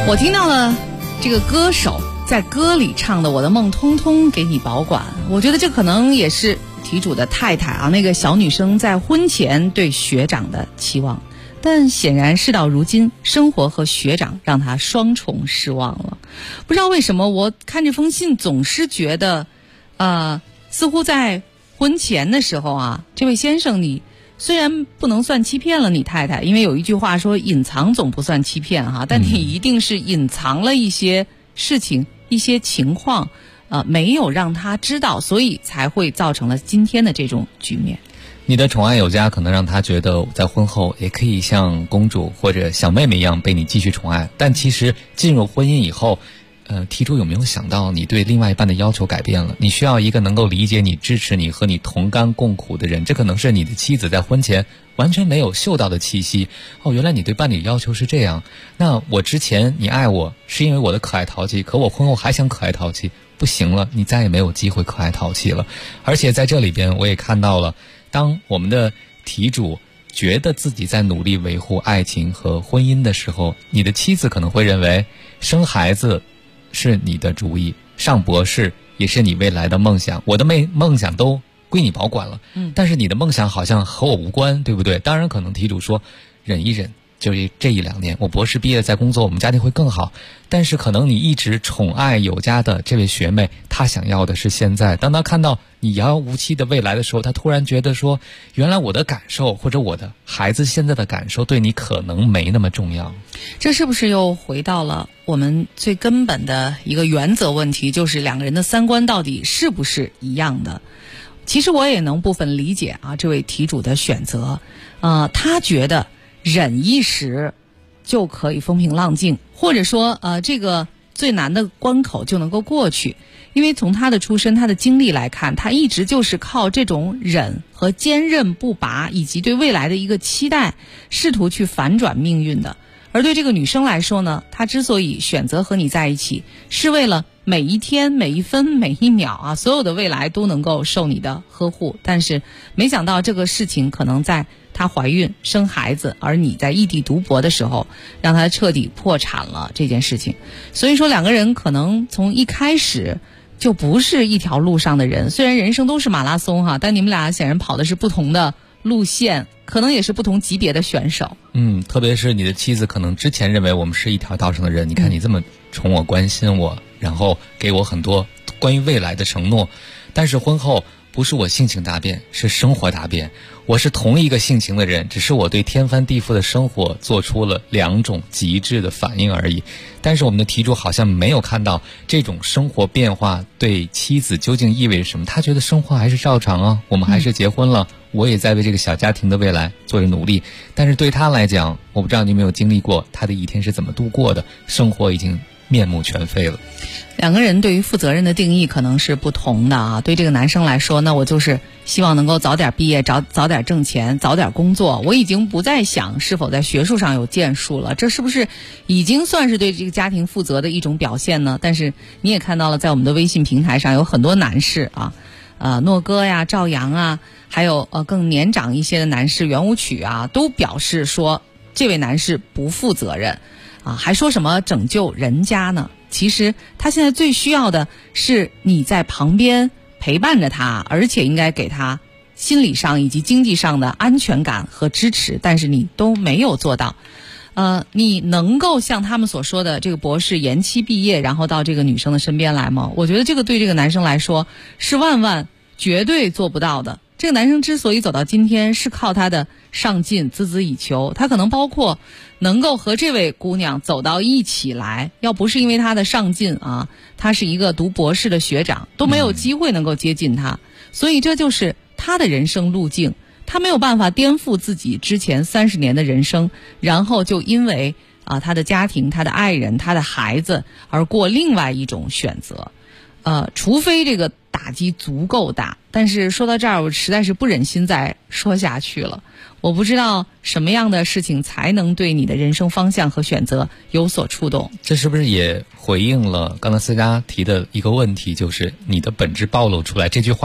我听到了这个歌手在歌里唱的我的梦通通给你保管，我觉得这可能也是题主的太太啊，那个小女生在婚前对学长的期望，但显然事到如今，生活和学长让她双重失望了。不知道为什么我看这封信总是觉得似乎在婚前的时候啊，这位先生你虽然不能算欺骗了你太太，因为有一句话说隐藏总不算欺骗哈，但你一定是隐藏了一些事情、一些情况，没有让他知道，所以才会造成了今天的这种局面。 你的宠爱有加可能让他觉得在婚后也可以像公主或者小妹妹一样被你继续宠爱，但其实进入婚姻以后，题主有没有想到你对另外一半的要求改变了？你需要一个能够理解你、支持你和你同甘共苦的人，这可能是你的妻子在婚前完全没有嗅到的气息。原来你对伴侣要求是这样，那我之前你爱我是因为我的可爱淘气，可我婚后还想可爱淘气，不行了，你再也没有机会可爱淘气了。而且在这里边我也看到了，当我们的题主觉得自己在努力维护爱情和婚姻的时候，你的妻子可能会认为生孩子是你的主意，上博士也是你未来的梦想，我的梦想都归你保管了，但是你的梦想好像和我无关，对不对？当然可能题主说忍一忍，就这1-2年我博士毕业再工作，我们家庭会更好，但是可能你一直宠爱有加的这位学妹，她想要的是现在，当她看到你遥遥无期的未来的时候，她突然觉得说原来我的感受或者我的孩子现在的感受对你可能没那么重要。 这是不是又回到了我们最根本的一个原则问题，就是两个人的三观到底是不是一样的？其实我也能部分理解啊这位题主的选择，他觉得忍一时就可以风平浪静，或者说这个最难的关口就能够过去。因为从他的出身、他的经历来看，他一直就是靠这种忍和坚韧不拔，以及对未来的一个期待，试图去反转命运的。而对这个女生来说呢，她之所以选择和你在一起，是为了每一天、每一分、每一秒啊，所有的未来都能够受你的呵护。但是没想到这个事情可能在她怀孕生孩子，而你在异地读博的时候，让她彻底破产了这件事情。所以说两个人可能从一开始就不是一条路上的人，虽然人生都是马拉松哈，但你们俩显然跑的是不同的路线，可能也是不同级别的选手。 特别是你的妻子可能之前认为我们是一条道上的人，你看你这么宠我、关心我，然后给我很多关于未来的承诺，但是婚后不是我性情大变，是生活大变。我是同一个性情的人，只是我对天翻地覆的生活做出了2种极致的反应而已。但是我们的题主好像没有看到这种生活变化对妻子究竟意味着什么，他觉得生活还是照常啊，我们还是结婚了，我也在为这个小家庭的未来做着努力。但是对他来讲，我不知道你有没有经历过他的一天是怎么度过的，生活已经面目全非了。 两个人对于负责任的定义可能是不同的啊。对这个男生来说，那我就是希望能够早点毕业，早点挣钱，早点工作。我已经不再想是否在学术上有建树了，这是不是已经算是对这个家庭负责的一种表现呢？但是你也看到了，在我们的微信平台上有很多男士啊，诺哥呀、赵阳啊，还有更年长一些的男士袁武曲啊，都表示说这位男士不负责任啊，还说什么拯救人家呢？其实他现在最需要的是你在旁边陪伴着他，而且应该给他心理上以及经济上的安全感和支持，但是你都没有做到。你能够像他们所说的这个博士延期毕业，然后到这个女生的身边来吗？我觉得这个对这个男生来说是万万绝对做不到的。这个男生之所以走到今天，是靠他的上进、孜孜以求。他可能包括能够和这位姑娘走到一起来，要不是因为他的上进啊，他是一个读博士的学长，都没有机会能够接近他。所以这就是他的人生路径，他没有办法颠覆自己之前30年的人生，然后就因为他的家庭、他的爱人、他的孩子而过另外一种选择。除非这个打击足够大，但是说到这儿，我实在是不忍心再说下去了。我不知道什么样的事情才能对你的人生方向和选择有所触动。 这是不是也回应了刚才思佳提的一个问题，就是你的本质暴露出来这句话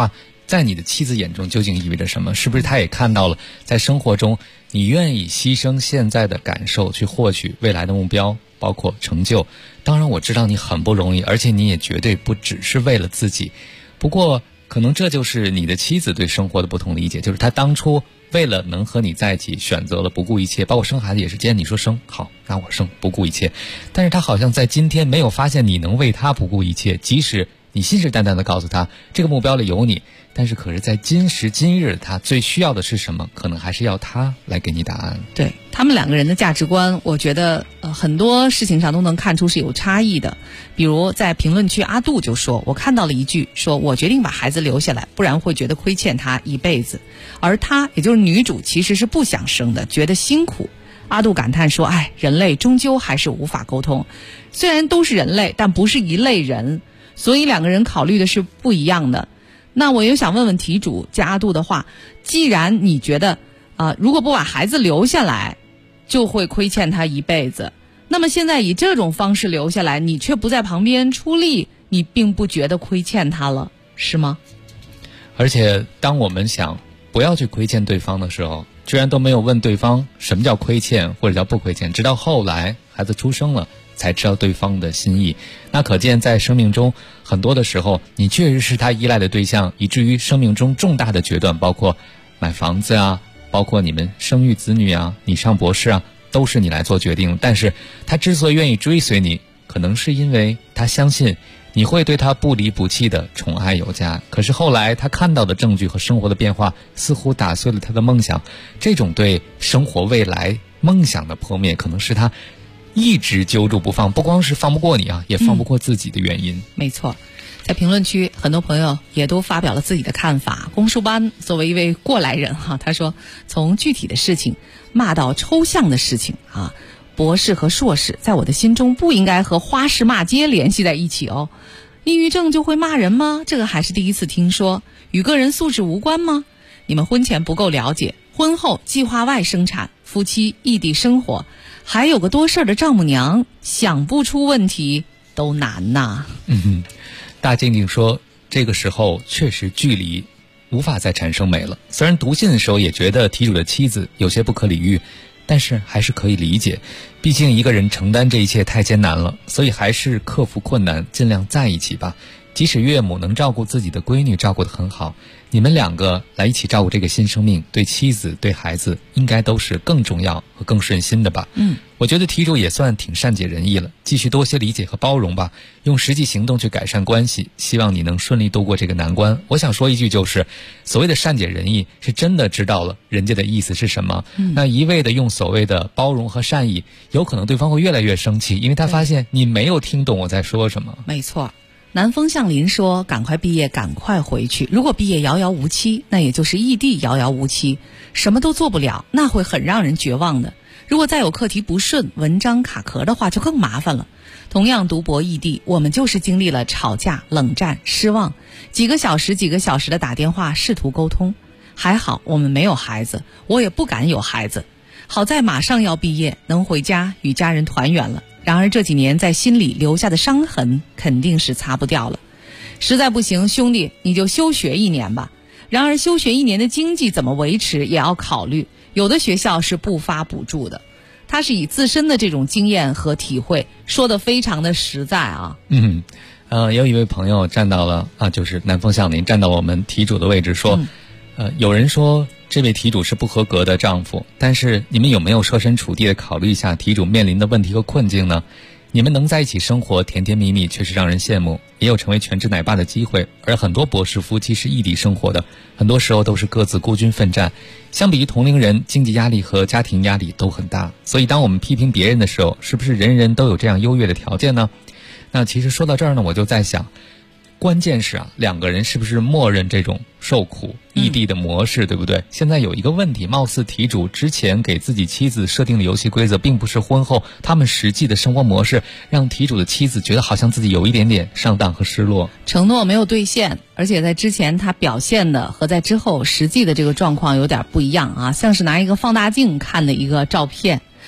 在你的妻子眼中究竟意味着什么？是不是她也看到了在生活中你愿意牺牲现在的感受去获取未来的目标，包括成就？当然我知道你很不容易，而且你也绝对不只是为了自己。不过可能这就是你的妻子对生活的不同理解，就是她当初为了能和你在一起选择了不顾一切，包括生孩子也是，既然你说生，好，那我生，不顾一切。但是她好像在今天没有发现你能为她不顾一切，即使你信誓旦旦地告诉她这个目标里有你，但是可是在今时今日她最需要的是什么，可能还是要她来给你答案。 对，他们两个人的价值观，我觉得很多事情上都能看出是有差异的。比如在评论区，阿杜就说，我看到了一句，说我决定把孩子留下来，不然会觉得亏欠他一辈子。而他也就是女主其实是不想生的，觉得辛苦。阿杜感叹说，人类终究还是无法沟通，虽然都是人类，但不是一类人，所以两个人考虑的是不一样的。那我又想问问题主加阿杜的话，既然你觉得如果不把孩子留下来就会亏欠他一辈子，那么现在以这种方式留下来，你却不在旁边出力，你并不觉得亏欠他了，是吗？ 而且当我们想不要去亏欠对方的时候，居然都没有问对方什么叫亏欠或者叫不亏欠，直到后来孩子出生了才知道对方的心意。那可见在生命中很多的时候，你确实是他依赖的对象，以至于生命中重大的决断，包括买房子啊，包括你们生育子女啊，你上博士啊，都是你来做决定。但是他之所以愿意追随你，可能是因为他相信你会对他不离不弃的宠爱有加。可是后来他看到的证据和生活的变化似乎打碎了他的梦想，这种对生活未来梦想的破灭，可能是他一直揪住不放，不光是放不过你啊，也放不过自己的原因。 没错，在评论区很多朋友也都发表了自己的看法。龚书班作为一位过来人他说，从具体的事情骂到抽象的事情博士和硕士在我的心中不应该和花市骂街联系在一起哦。抑郁症就会骂人吗？这个还是第一次听说。与个人素质无关吗？你们婚前不够了解，婚后计划外生产，夫妻异地生活，还有个多事儿的丈母娘，想不出问题都难呐。 大静静说，这个时候确实距离无法再产生美了。虽然读信的时候也觉得题主的妻子有些不可理喻，但是还是可以理解，毕竟一个人承担这一切太艰难了，所以还是克服困难，尽量在一起吧。即使岳母能照顾自己的闺女照顾得很好，你们两个来一起照顾这个新生命，对妻子对孩子应该都是更重要和更顺心的吧。我觉得题主也算挺善解人意了，继续多些理解和包容吧，用实际行动去改善关系，希望你能顺利度过这个难关。我想说一句，就是所谓的善解人意是真的知道了人家的意思是什么，那一味的用所谓的包容和善意，有可能对方会越来越生气，因为他发现你没有听懂我在说什么。 没错，南风向林说，赶快毕业赶快回去，如果毕业遥遥无期，那也就是异地遥遥无期，什么都做不了，那会很让人绝望的。如果再有课题不顺，文章卡壳的话，就更麻烦了。同样读博异地，我们就是经历了吵架、冷战、失望，几个小时的打电话试图沟通。还好我们没有孩子，我也不敢有孩子，好在马上要毕业，能回家与家人团圆了。然而这几年在心里留下的伤痕肯定是擦不掉了。实在不行，兄弟你就休学1年吧。然而休学1年的经济怎么维持也要考虑，有的学校是不发补助的。他是以自身的这种经验和体会说得非常的实在啊。 有一位朋友站到了就是南风向林站到我们题主的位置说，有人说这位题主是不合格的丈夫，但是你们有没有设身处地的考虑一下题主面临的问题和困境呢？你们能在一起生活甜甜蜜蜜，确实让人羡慕，也有成为全职奶爸的机会。而很多博士夫妻是异地生活的，很多时候都是各自孤军奋战，相比于同龄人，经济压力和家庭压力都很大。所以当我们批评别人的时候，是不是人人都有这样优越的条件呢？那其实说到这儿呢，我就在想，关键是两个人是不是默认这种受苦异地的模式，对不对？现在有一个问题，貌似题主之前给自己妻子设定的游戏规则，并不是婚后他们实际的生活模式，让题主的妻子觉得好像自己有一点点上当和失落， 承诺没有兑现，而且在之前他表现的和在之后实际的这个状况有点不一样啊，像是拿一个放大镜看的一个照片。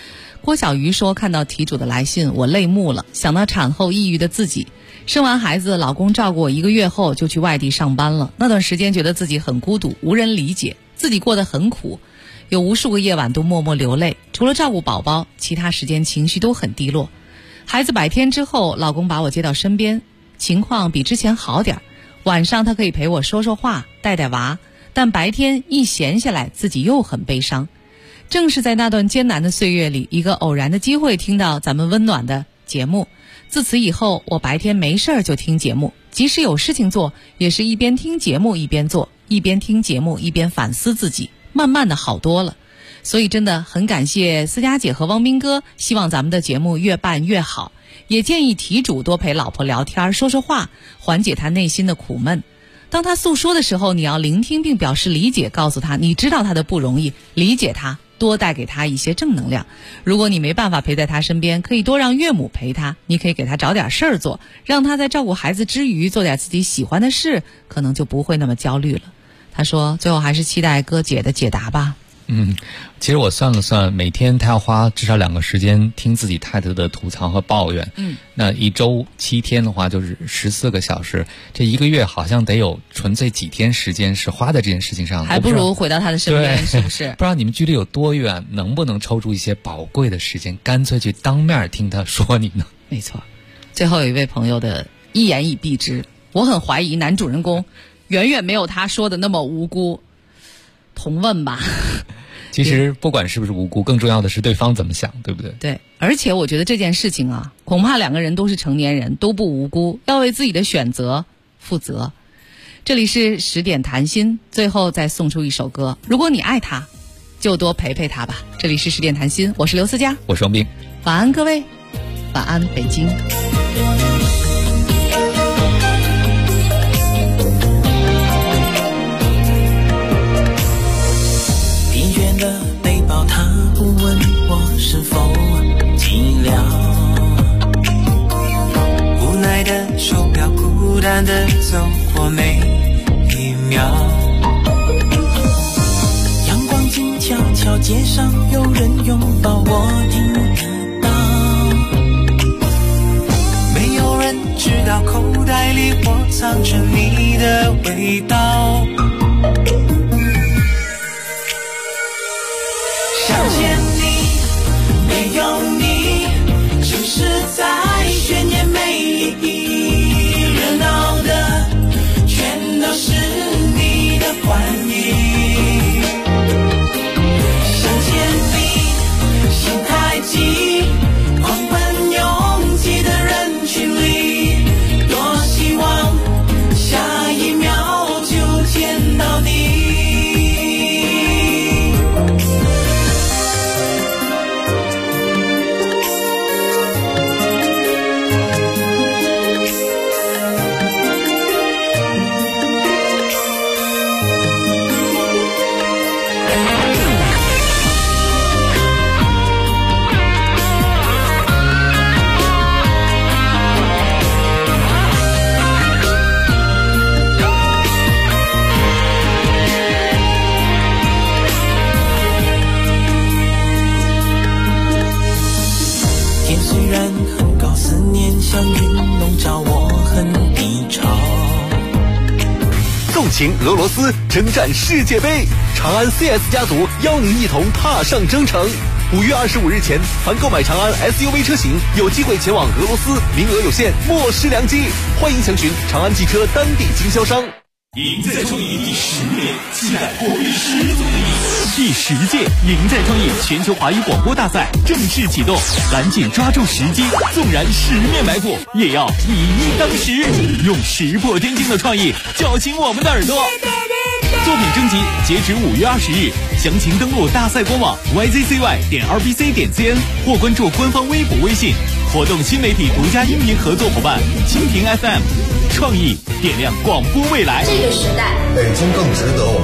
郭小鱼说，看到题主的来信我泪目了，想到产后抑郁的自己，生完孩子老公照顾我1个月后就去外地上班了，那段时间觉得自己很孤独，无人理解，自己过得很苦，有无数个夜晚都默默流泪，除了照顾宝宝，其他时间情绪都很低落。孩子100天之后，老公把我接到身边，情况比之前好点，晚上他可以陪我说说话，带带娃，但白天一闲下来自己又很悲伤。正是在那段艰难的岁月里，一个偶然的机会听到咱们温暖的节目，自此以后我白天没事儿就听节目，即使有事情做也是一边听节目一边做，一边听节目一边反思自己，慢慢的好多了。所以真的很感谢思佳姐和汪斌哥，希望咱们的节目越办越好，也建议题主多陪老婆聊天说说话，缓解他内心的苦闷。当他诉说的时候，你要聆听并表示理解，告诉他你知道他的不容易，理解他，多带给他一些正能量。如果你没办法陪在他身边，可以多让岳母陪他，你可以给他找点事儿做，让他在照顾孩子之余做点自己喜欢的事，可能就不会那么焦虑了。他说最后还是期待哥姐的解答吧。 其实我算了算，每天他要花至少2个时间听自己太太的吐槽和抱怨。那1周7天的话就是14个小时，这1个月好像得有纯粹几天时间是花在这件事情上， 还不如回到他的身边，是不是？ 不知道你们距离有多远，能不能抽出一些宝贵的时间，干脆去当面听他说你呢？ 没错。最后有一位朋友的一言以蔽之，我很怀疑男主人公远远没有他说的那么无辜。同问吧。 其实不管是不是无辜，更重要的是对方怎么想，对不对？ 对，而且我觉得这件事情啊，恐怕2个人都是成年人，都不无辜，要为自己的选择负责。这里是10点谈心，最后再送出一首歌，如果你爱他，就多陪陪他吧。这里是10点谈心，我是刘思佳， 我是王斌， 晚安各位，晚安北京。 背包他不问我是否寂寥，无奈的手表孤单的走过每一秒，阳光静悄悄，街上有人拥抱我听得到，没有人知道口袋里我藏着你的味道，想见你，没有你，城市再绚艳美丽，热闹的全都是你的欢迎。想见你，心太急，狂奔拥挤的人群里，多希望下一秒就见到你。像云笼罩，我很低潮。 纵情俄罗斯，征战世界杯，长安 CS 家族邀您一同踏上征程。5月25日前，凡购买长安 SUV 车型，有机会前往俄罗斯，名额有限，莫失良机。欢迎详询长安汽车当地经销商。 赢在创意第10年，期待活力十足的你。第10届赢在创意全球华语广播大赛正式启动，赶紧抓住时机，纵然10面埋伏，也要以一当十，用石破天惊的创意叫醒我们的耳朵。作品征集截止5月20日，详情登录大赛官网 yzcy.rbc.cn 或关注官方微博微信。活动新媒体独家音频合作伙伴蜻蜓 FM， 创意点亮广播未来。 这个时代，北京更值得我们